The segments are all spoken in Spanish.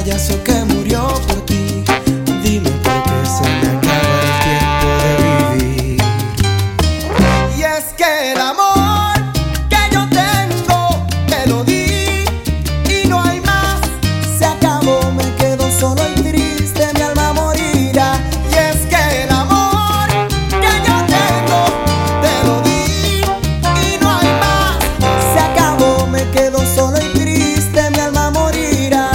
payaso que murió por ti. Dime por qué se me acaba el tiempo de vivir. Y es que el amor que yo tengo te lo di y no hay más. Se acabó, me quedo solo y triste, mi alma morirá. Y es que el amor que yo tengo te lo di y no hay más. Se acabó, me quedo solo y triste, mi alma morirá.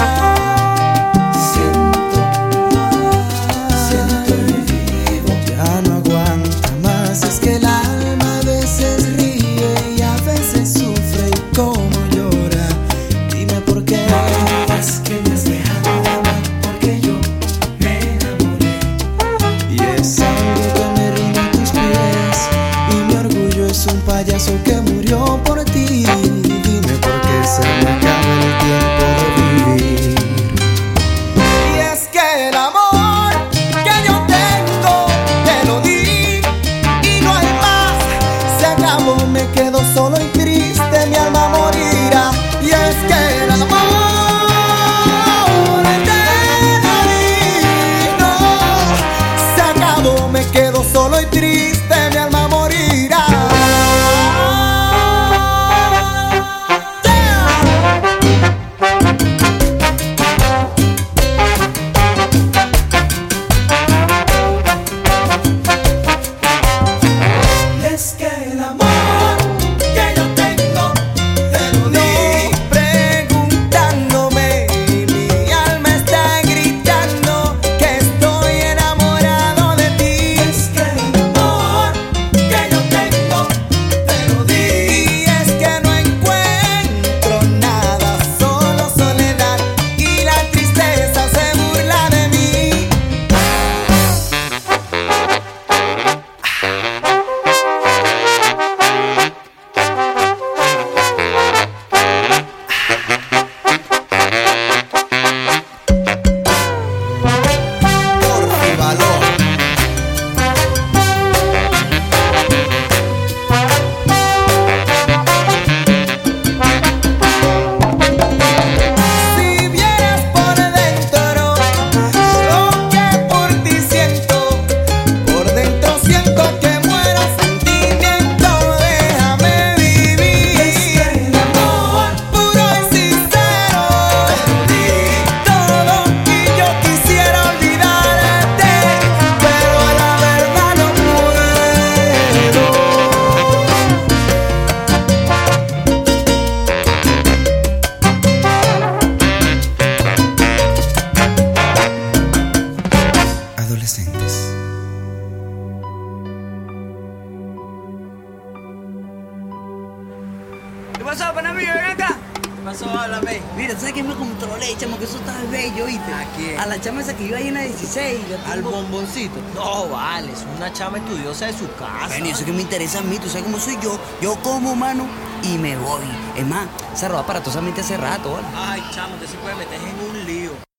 Siento y vivo, ya no aguanta más. Es que el alma a veces ríe y a veces sufre y como llora. Dime por qué. Es que me has dejado de amar porque yo me enamoré. Y es algo que me rinde a tus pies y mi orgullo es un payaso que murió por ti. Dime por qué se me acaba el tiempo de vivir. Y es que el amor que yo tengo te lo di y no hay más. Se acabó, me quedo solo y triste, mi alma morirá. Y es que el amor te lo di, no. Se acabó, me quedo solo y triste, mi alma morirá. Es que el amor que yo tengo te lo di preguntándome y mi alma está gritando que estoy enamorado de ti. Es que el amor que yo tengo te lo di y es que no encuentro nada, solo soledad y la tristeza se burla de mí. Por mi valor. Si vieras por dentro lo que por ti siento, por dentro siento que muero sentimiento, déjame vivir. Es que el amor puro y sincero te lo di todo y yo quisiera olvidarte, pero a la verdad no puedo. Adolescentes. ¿Qué pasó, pana mío? Ven acá. ¿Qué pasó? Háblame. Mira, ¿sabes qué me controlé, chamo? Que eso está bello, ¿oíste? ¿A quién? A la chama esa que iba ahí en la 16. Al bomboncito. No, vale, es una chama estudiosa de su casa. Bueno, y eso que me interesa a mí, tú sabes cómo soy yo. Yo como, mano, y me voy. Es más, se roba aparatosamente hace rato, ¿vale? Ay, chamo, usted se puede meter en un lío.